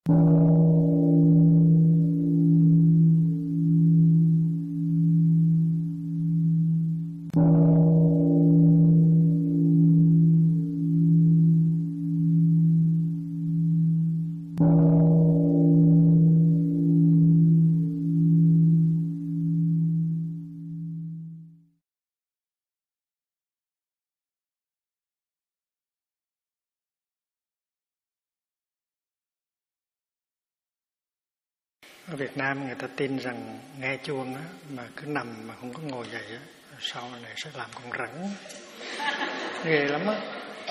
Ở Việt Nam người ta tin rằng nghe chuông á, mà cứ nằm mà không có ngồi dậy á, sau này sẽ làm con rắn. Ghê lắm á.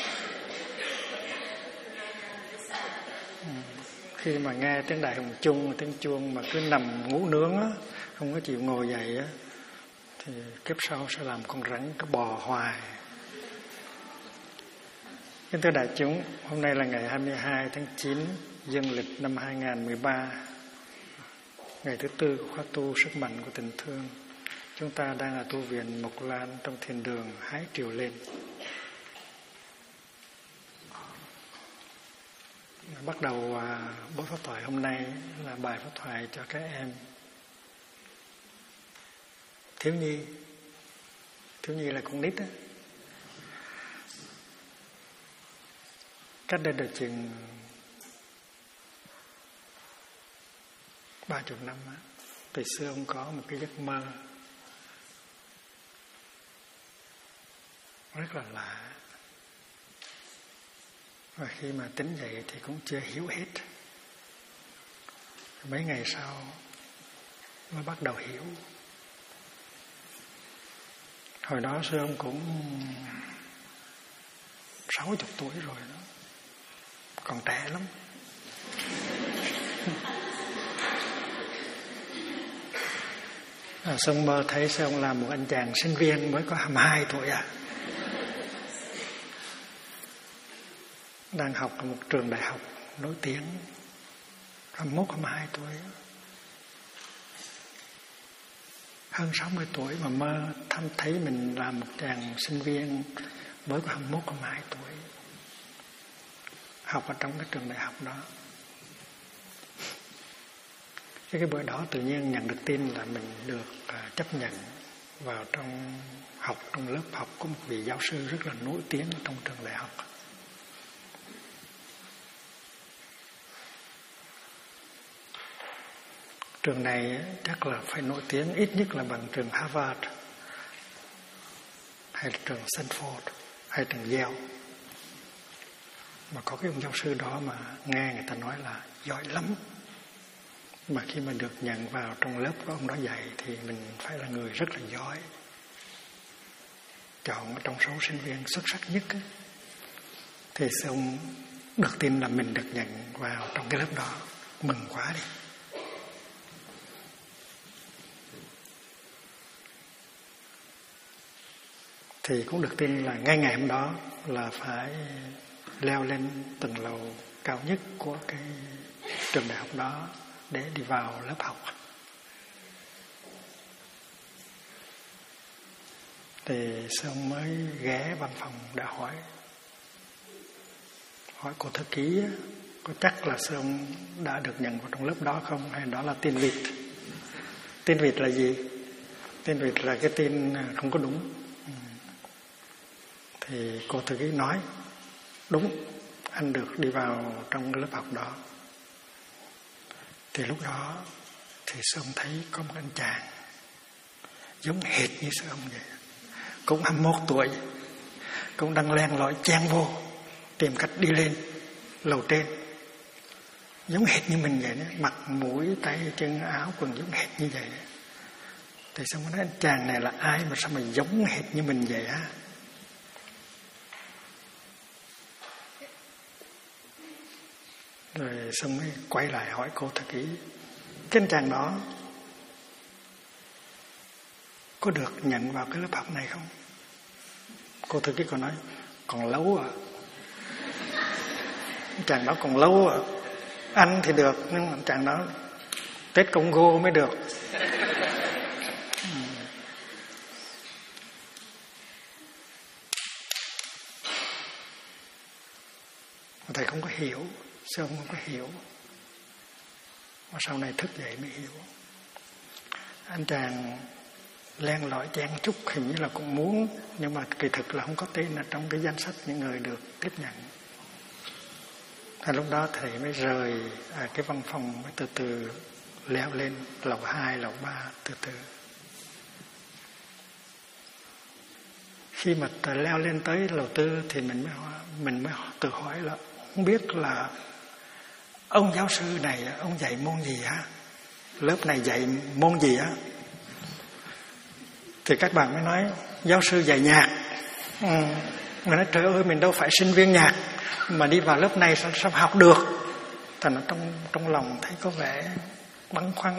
Khi mà nghe tiếng đại hồng chung, tiếng chuông mà cứ nằm ngủ nướng á, không có chịu ngồi dậy á, thì kiếp sau sẽ làm con rắn, cứ bò hoài. Kính thưa đại chúng, hôm nay là ngày 22 tháng 9 dương lịch năm 2013, ngày thứ tư của khóa tu sức mạnh của tình thương. Chúng ta đang ở tu viện Mộc Lan trong thiền đường Hái Triều Lên. Bắt đầu buổi pháp thoại hôm nay là bài pháp thoại cho các em thiếu nhi. Thiếu nhi là con nít á. Cách đây được chừng 30 năm á, từ xưa ông có một cái giấc mơ rất là lạ. Và khi mà tỉnh dậy thì cũng chưa hiểu hết. Mấy ngày sau mới bắt đầu hiểu. Hồi đó xưa ông cũng 60 tuổi rồi đó, còn trẻ lắm. Xong mơ thấy sao ông làm một anh chàng sinh viên mới có 22 tuổi à. Đang học ở một trường đại học nổi tiếng, 21, 22 tuổi. Hơn 60 tuổi mà mơ thấy mình là một chàng sinh viên mới có 21, 22 tuổi. Học ở trong cái trường đại học đó. Cái bữa đó tự nhiên nhận được tin là mình được chấp nhận vào trong học, trong lớp học của một vị giáo sư rất là nổi tiếng trong trường đại học. Trường này chắc là phải nổi tiếng ít nhất là bằng trường Harvard, hay là trường Stanford, hay trường Yale. Mà có cái ông giáo sư đó mà nghe người ta nói là giỏi lắm. Mà khi mà được nhận vào trong lớp của ông đó dạy thì mình phải là người rất là giỏi, chọn trong số sinh viên xuất sắc nhất ấy. Thì ông được tin là mình được nhận vào trong cái lớp đó, mừng quá đi. Thì cũng được tin là ngay ngày hôm đó là phải leo lên tầng lầu cao nhất của cái trường đại học đó để đi vào lớp học. Thì xong mới ghé văn phòng đã hỏi cô thư ký có chắc là xong đã được nhận vào trong lớp đó không, hay đó là tin vịt. Tin vịt là gì? Tin vịt là cái tin không có đúng. Thì cô thư ký nói đúng, anh được đi vào trong cái lớp học đó. Thì lúc đó thì sư ông thấy có một anh chàng giống hệt như sư ông vậy, cũng 21 tuổi, cũng đang len lỏi chen vô tìm cách đi lên lầu trên, giống hệt như mình vậy đó, mặt mũi tay chân áo quần giống hệt như vậy. Thì xong nói anh chàng này là ai mà sao mà giống hệt như mình vậy á? Rồi xong mới quay lại hỏi cô thư ký, cái anh chàng đó có được nhận vào cái lớp học này không? Cô thư ký còn nói còn lâu à. Anh chàng đó còn lâu à. Anh thì được, nhưng anh chàng đó Tết Congo mới được. Thầy không có hiểu, sư ông không có hiểu. Và sau này thức dậy mới hiểu. Anh chàng len lỏi chen chúc hình như là cũng muốn, nhưng mà kỳ thực là không có tên là trong cái danh sách những người được tiếp nhận. Thì lúc đó thầy mới rời cái văn phòng, mới từ từ leo lên lầu 2, lầu 3 từ từ. Khi mà leo lên tới lầu 4 thì mình mới tự hỏi là không biết là ông giáo sư này ông dạy môn gì á, lớp này dạy môn gì á. Thì các bạn mới nói giáo sư dạy nhạc. Mình nói trời ơi, mình đâu phải sinh viên nhạc mà đi vào lớp này sao học được. Thành trong lòng thấy có vẻ băn khoăn.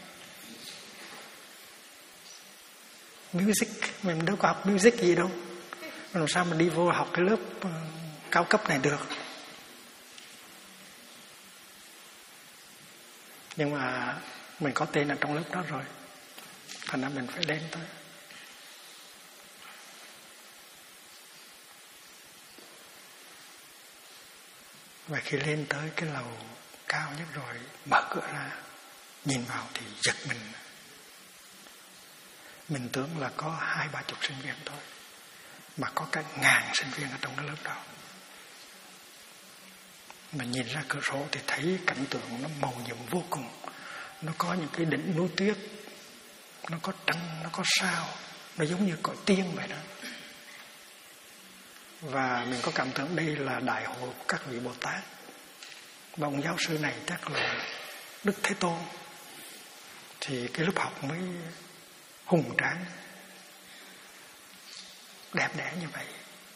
Music, mình đâu có học music gì đâu, làm sao mà đi vô học cái lớp cao cấp này được. Nhưng mà mình có tên ở trong lớp đó rồi, thành ra mình phải lên tới. Và khi lên tới cái lầu cao nhất rồi, mở cửa ra, nhìn vào thì giật mình. Mình tưởng là có 20-30 sinh viên thôi, mà có cả 1000 sinh viên ở trong cái lớp đó. Mình nhìn ra cửa sổ thì thấy cảnh tượng nó màu nhiệm vô cùng. Nó có những cái đỉnh núi tuyết, nó có trăng, nó có sao, nó giống như cõi tiên vậy đó. Và mình có cảm tưởng đây là đại hội của các vị Bồ Tát. Và ông giáo sư này chắc là Đức Thế Tôn. Thì cái lớp học mới hùng tráng, đẹp đẽ như vậy.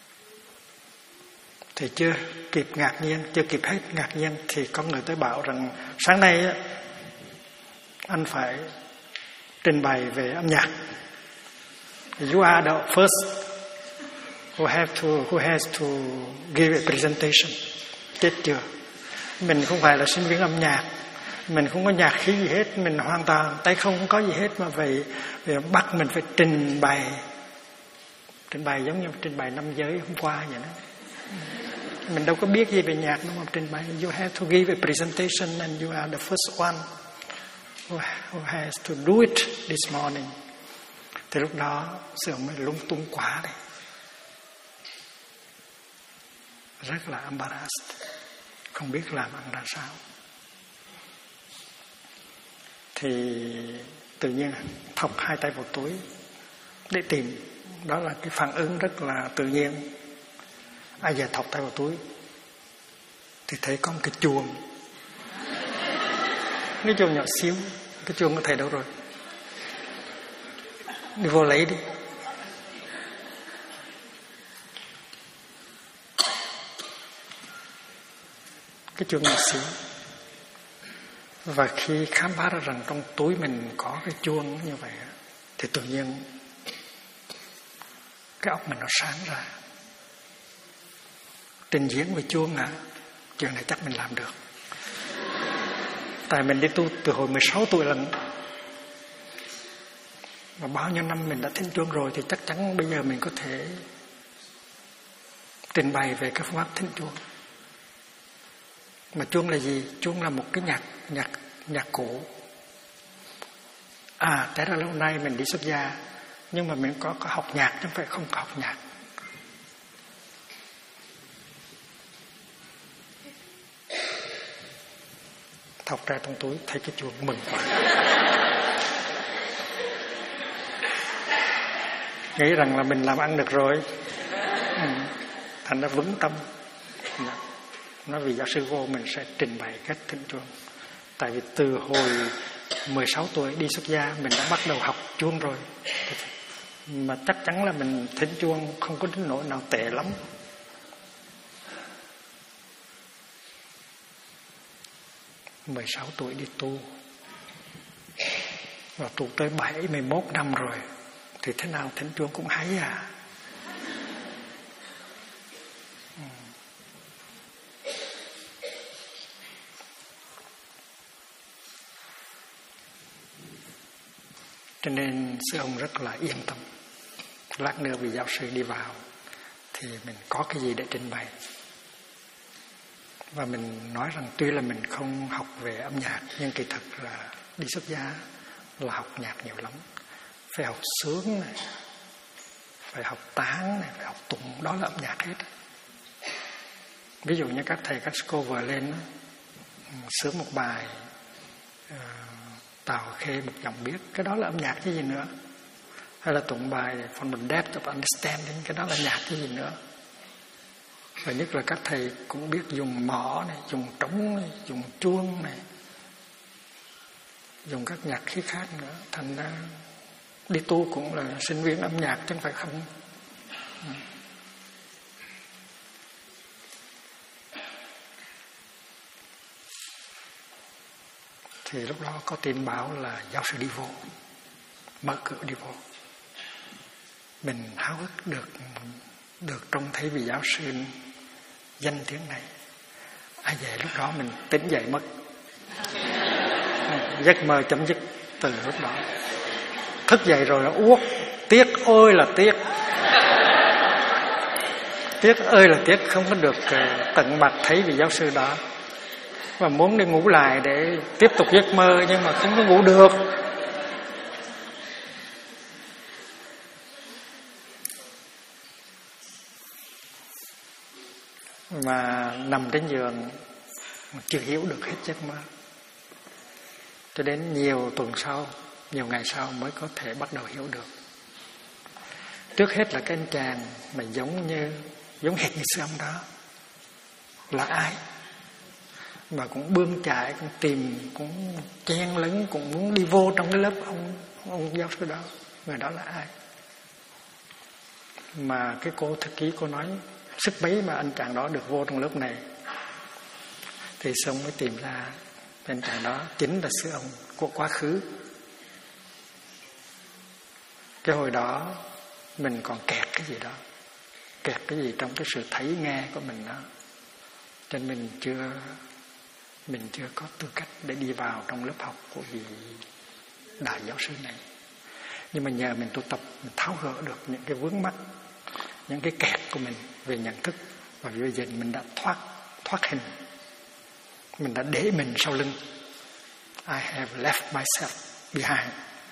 Thì chưa kịp ngạc nhiên, chưa kịp hết ngạc nhiên thì có người tới bảo rằng sáng nay anh phải trình bày về âm nhạc. You are the first who has to give a presentation. Chết chưa? Mình không phải là sinh viên âm nhạc, mình không có nhạc khí gì hết, mình hoàn toàn tay không có gì hết, mà về bắt mình phải trình bày giống như trình bày năm giới hôm qua vậy đó. Mình đâu có biết gì về nhạc đâu mà trình bày. You have to give a presentation and you are the first one who has to do it this morning. Thì lúc đó sư ông mới lung tung quá đấy, rất là embarrassed, không biết làm ăn ra sao. Thì tự nhiên thọc 2 tay vào túi để tìm. Đó là cái phản ứng rất là tự nhiên. Ai giờ thọc tay vào túi thì thấy có một cái chuông. Cái chuông nhỏ xíu. Cái chuông của thầy đâu rồi? Đi vô lấy đi. Cái chuông nhỏ xíu. Và khi khám phá ra rằng trong túi mình có cái chuông như vậy, thì tự nhiên cái óc mình nó sáng ra. Trình diễn về chuông hả? Chuyện này chắc mình làm được. Tại mình đi tu từ hồi 16 tuổi lần. Và bao nhiêu năm mình đã thính chuông rồi, thì chắc chắn bây giờ mình có thể trình bày về cái phương pháp thính chuông. Mà chuông là gì? Chuông là một cái nhạc cụ. Thế ra lâu nay mình đi xuất gia, nhưng mà mình có học nhạc chứ không phải không có học nhạc. Thọc ra trong túi thấy cái chuông mừng quá. Nghĩ rằng là mình làm ăn được rồi. Thành ra vững tâm. Nói vì giáo sư vô mình sẽ trình bày cách thính chuông. Tại vì từ hồi 16 tuổi đi xuất gia mình đã bắt đầu học chuông rồi. Mà chắc chắn là mình thính chuông không có đến nỗi nào tệ lắm. Mười 16 tuổi đi tu, và tu tới 71 năm rồi, thì thế nào thính chuông cũng hay à. Cho nên sư ông rất là yên tâm. Lát nữa vị giáo sư đi vào thì mình có cái gì để trình bày. Và mình nói rằng tuy là mình không học về âm nhạc, nhưng kỳ thực là đi xuất gia là học nhạc nhiều lắm. Phải học sướng này, phải học tán này, phải học tụng, đó là âm nhạc hết. Ví dụ như các thầy các cover lên sướng một bài Tào Khê một dòng biết, cái đó là âm nhạc chứ gì nữa. Hay là tụng bài From the Depth of Understanding, cái đó là nhạc chứ gì nữa. Và nhất là các thầy cũng biết dùng mõ này, dùng trống này, dùng chuông này, dùng các nhạc khí khác nữa. Thành ra đi tu cũng là sinh viên âm nhạc chứ không phải không. Thì lúc đó có tin báo là giáo sư đi vô, mở cửa đi vô. Mình háo hức được trông thấy vị giáo sư danh tiếng này. Về lúc đó mình tỉnh dậy mất. Giấc mơ chấm dứt từ lúc đó. Thức dậy rồi là uất, tiếc ơi là tiếc. Tiếc ơi là tiếc không có được tận mặt thấy vị giáo sư đó. Và muốn đi ngủ lại để tiếp tục giấc mơ, nhưng mà không có ngủ được. Mà nằm trên giường mà chưa hiểu được hết giấc mơ. Cho đến nhiều tuần sau, nhiều ngày sau mới có thể bắt đầu hiểu được. Trước hết là cái anh chàng mà giống hệt như sư ông đó là ai, mà cũng bươn chải, cũng tìm, cũng chen lấn, cũng muốn đi vô trong cái lớp ông giáo sư đó. Người đó là ai? Mà cái cô thư ký cô nói sức mấy mà anh chàng đó được vô trong lớp này. Thì xong mới tìm ra anh chàng đó chính là sư ông của quá khứ. Cái hồi đó mình còn kẹt cái gì đó, kẹt cái gì trong cái sự thấy nghe của mình đó, cho nên mình chưa có tư cách để đi vào trong lớp học của vị đại giáo sư này. Nhưng mà nhờ mình tu tập, mình tháo gỡ được những cái vướng mắc, những cái kẹt của mình về nhận thức, và bây giờ mình đã thoát hình, mình đã để mình sau lưng. I have left myself behind.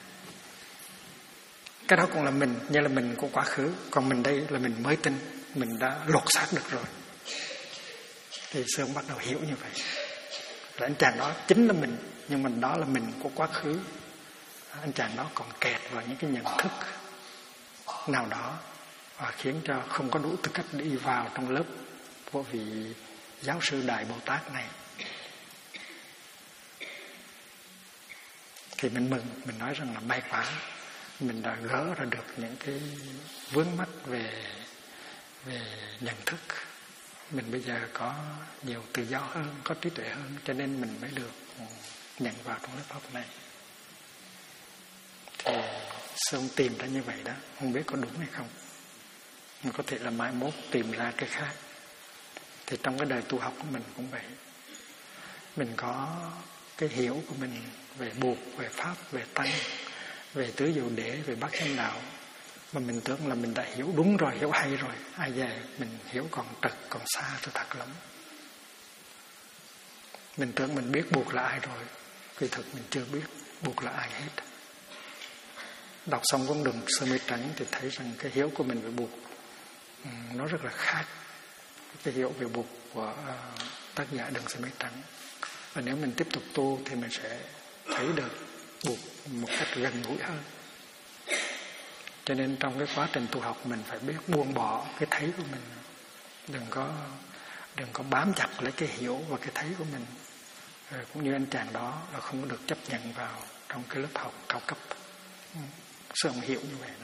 Cái đó cũng là mình, như là mình của quá khứ. Còn mình đây là mình mới tin, mình đã lột xác được rồi. Thì sư ông bắt đầu hiểu như vậy, là anh chàng đó chính là mình, nhưng mình đó là mình của quá khứ. Anh chàng đó còn kẹt vào những cái nhận thức nào đó, và khiến cho không có đủ tư cách để đi vào trong lớp của vị giáo sư Đại Bồ Tát này. Thì mình mừng, mình nói rằng là may quá, mình đã gỡ ra được những cái vướng mắc về nhận thức. Mình bây giờ có nhiều tự do hơn, có trí tuệ hơn, cho nên mình mới được nhận vào trong lớp học này. Thì sư ông tìm ra như vậy đó, không biết có đúng hay không. Nhưng có thể là mai mốt tìm ra cái khác. Thì trong cái đời tu học của mình cũng vậy. Mình có cái hiểu của mình về buộc, về pháp, về tăng, về tứ diệu đế, về bát chánh đạo, mà mình tưởng là mình đã hiểu đúng rồi, hiểu hay rồi. Ai về mình hiểu còn trật, còn xa cho thật lắm. Mình tưởng mình biết buộc là ai rồi, kỳ thực mình chưa biết buộc là ai hết. Đọc xong con đường Sơ Mê Trắng thì thấy rằng cái hiểu của mình về buộc nó rất là khác cái hiểu về buộc của tác giả Đường Sơ Mê Trắng. Và nếu mình tiếp tục tu thì mình sẽ thấy được buộc một cách gần gũi hơn. Cho nên trong cái quá trình tu học mình phải biết buông bỏ cái thấy của mình, đừng có bám chặt lấy cái hiểu và cái thấy của mình. Rồi cũng như anh chàng đó là không có được chấp nhận vào trong cái lớp học cao cấp. Sư ông hiểu như vậy đó.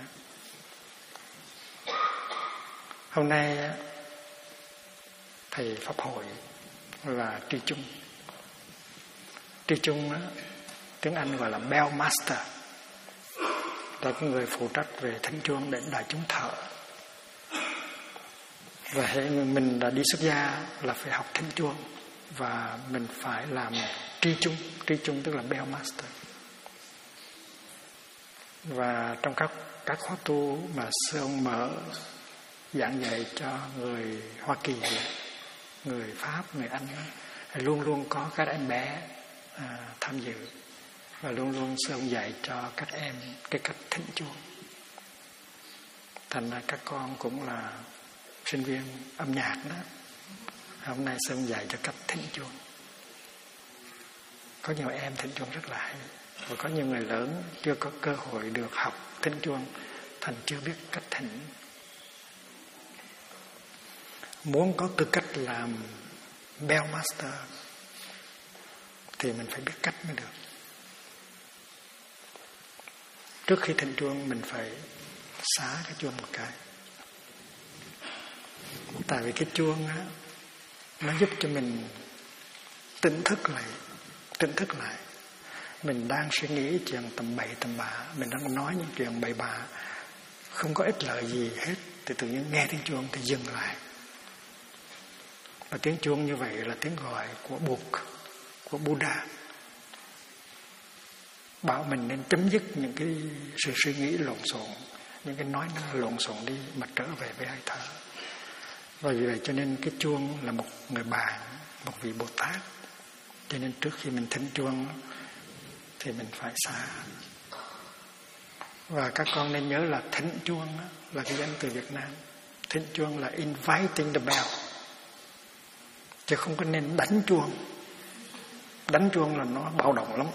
Hôm nay thầy pháp hội là Tri Trung. Tri Trung đó, tiếng Anh gọi là Bell Master, là cái người phụ trách về thánh chuông để đại chúng thờ. Và mình đã đi xuất gia là phải học thánh chuông, và mình phải làm tri trung tức là Bell Master. Và trong các khóa tu mà sư ông mở giảng dạy cho người Hoa Kỳ người Pháp, người Anh luôn luôn có các em bé tham dự, và luôn luôn sư ông dạy cho các em cái cách thỉnh chuông. Thành ra các con cũng là sinh viên âm nhạc đó. Hôm nay sư ông dạy cho cách thỉnh chuông. Có nhiều em thỉnh chuông rất là hay, và có nhiều người lớn chưa có cơ hội được học thỉnh chuông, thành chưa biết cách thỉnh. Muốn có tư cách làm bell master thì mình phải biết cách mới được. Trước khi thỉnh chuông mình phải xá cái chuông một cái. Tại vì cái chuông á, nó giúp cho mình tỉnh thức lại. Mình đang suy nghĩ chuyện tầm bậy tầm bạ, mình đang nói những chuyện bậy bạ không có ích lợi gì hết, thì tự nhiên nghe tiếng chuông thì dừng lại. Và tiếng chuông như vậy là tiếng gọi của Buddha, bảo mình nên chấm dứt những cái sự suy nghĩ lộn xộn, những cái nói năng lộn xộn đi, mà trở về với hơi thở. Và vì vậy cho nên cái chuông là một người bạn, một vị Bồ Tát. Cho nên trước khi mình thỉnh chuông thì mình phải xá. Và các con nên nhớ là thỉnh chuông là cái danh từ Việt Nam. Thỉnh chuông là inviting the bell, chứ không có nên đánh chuông. Đánh chuông là nó bạo động lắm.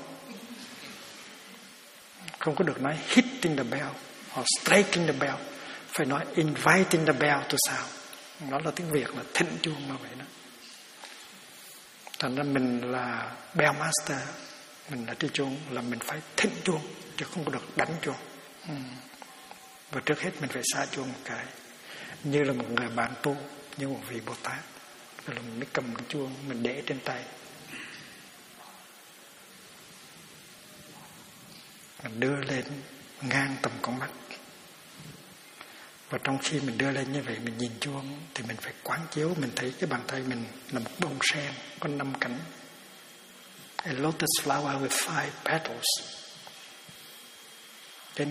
Không có được nói hitting the bell hoặc striking the bell, phải nói inviting the bell to sound. Đó là tiếng Việt là thỉnh chuông mà vậy đó. Thành ra mình là bell master, mình là đi chuông là mình phải thỉnh chuông, chứ không có được đánh chuông. Và trước hết mình phải xá chuông một cái, như là một người bạn tu, như một vị Bồ Tát. Rồi mình mới cầm cái chuông mình để trên tay, mình đưa lên ngang tầm con mắt. Và trong khi mình đưa lên như vậy, mình nhìn chuông thì mình phải quán chiếu, mình thấy cái bàn tay mình là một bông sen có 5 cánh, a lotus flower with 5 petals. Cái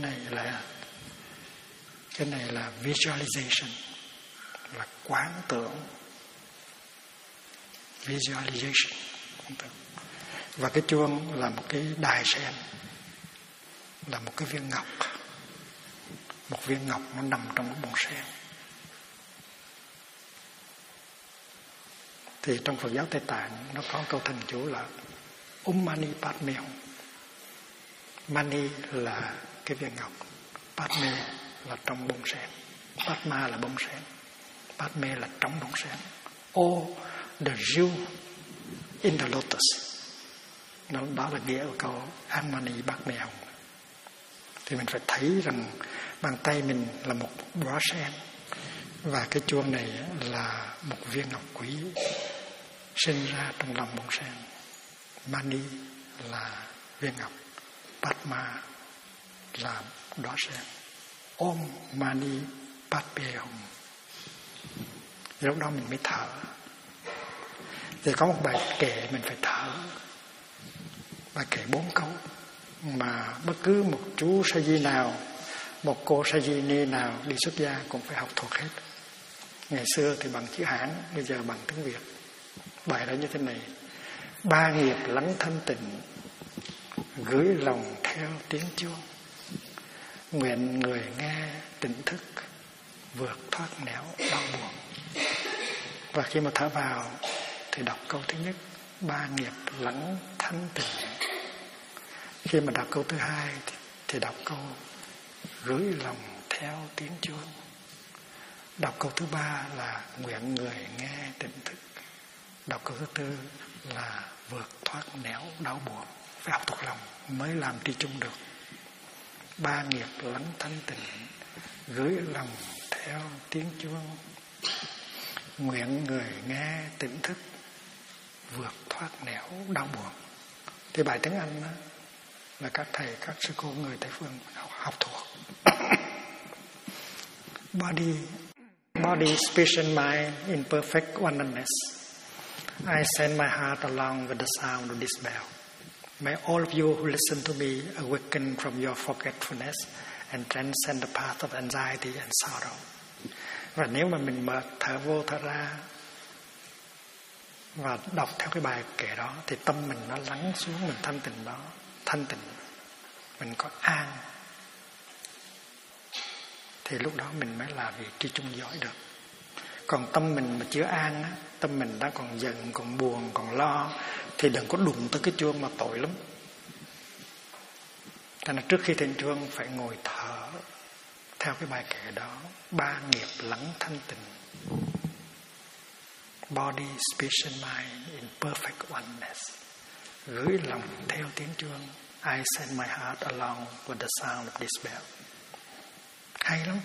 này là visualization, là quán tưởng. Visualization. Và cái chuông là một cái đài sen, là một cái viên ngọc. Một viên ngọc nó nằm trong một bông sen. Thì trong Phật giáo Tây Tạng nó có câu thần chú là Mani Padme Hum. Mani là cái viên ngọc, Padme là trong bông sen, Padma là bông sen, Padme là trong bông sen. Oh, the jewel in the lotus. Đó là nghĩa của câu Mani Padme Hum. Thì mình phải thấy rằng bàn tay mình là một đóa sen, và cái chuông này là một viên ngọc quý sinh ra trong lòng bông sen. Mani là viên ngọc, Padma là đóa sen. Om Mani Padme Hum. Lúc đó mình mới thở. Thì có một bài kệ mình phải thở, bài kệ 4 câu mà bất cứ một chú sa di nào, một cô sa di ni nào đi xuất gia cũng phải học thuộc hết. Ngày xưa thì bằng chữ Hán, bây giờ bằng tiếng Việt. Bài đó như thế này: 3 nghiệp lắng thanh tịnh, gửi lòng theo tiếng chuông, nguyện người nghe tỉnh thức, vượt thoát nẻo đau buồn. Và khi mà thở vào thì đọc câu thứ nhất, 3 nghiệp lắng thanh tịnh. Khi mà đọc câu thứ hai thì đọc câu gửi lòng theo tiếng chuông. Đọc câu thứ 3 là nguyện người nghe tỉnh thức. Đọc câu thứ 4 là vượt thoát nẻo đau buồn. Phải học thuộc lòng mới làm tri chung được. 3 nghiệp lắng thanh tịnh, gửi lòng theo tiếng chuông, nguyện người nghe tỉnh thức, vượt thoát nẻo đau buồn. Thì bài tiếng Anh đó là các thầy, các sư cô người Tây phương học thuộc. Body, speech and mind in perfect oneness. I send my heart along with the sound of this bell. May all of you who listen to me awaken from your forgetfulness and transcend the path of anxiety and sorrow. Và nếu mà mình mở thở vô thở ra và đọc theo cái bài kệ đó thì tâm mình nó lắng xuống, mình thanh tịnh đó, thanh tịnh, mình có an, thì lúc đó mình mới là vị tri chung giỏi được. Còn tâm mình mà chưa an á, tâm mình đang còn giận, còn buồn, còn lo, thì đừng có đụng tới cái chuông mà tội lắm. Cho nên trước khi thỉnh chuông phải ngồi thở theo cái bài kệ đó, 3 nghiệp lắng thanh tịnh. Body, speech and mind in perfect oneness. Gửi lòng theo tiếng chuông. I send my heart along with the sound of this bell. Hay lắm.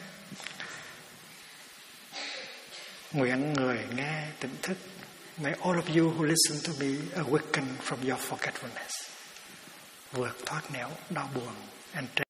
Nguyện người nghe tỉnh thức. May all of you who listen to me awaken from your forgetfulness. Vượt thoát nẻo đau buồn and